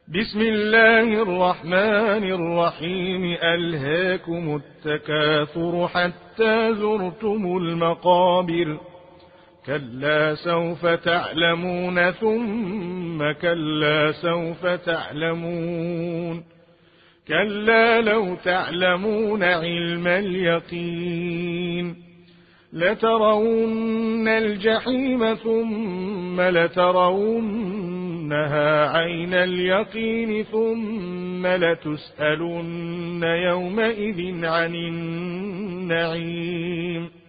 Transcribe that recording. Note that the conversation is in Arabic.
بسم الله الرحمن الرحيم. ألهاكم التكاثر حتى زرتم المقابر. كلا سوف تعلمون ثم كلا سوف تعلمون. كلا لو تعلمون علم اليقين لترون الجحيم ثم لترونها عين اليقين ثم لتسألن يومئذ عن النعيم.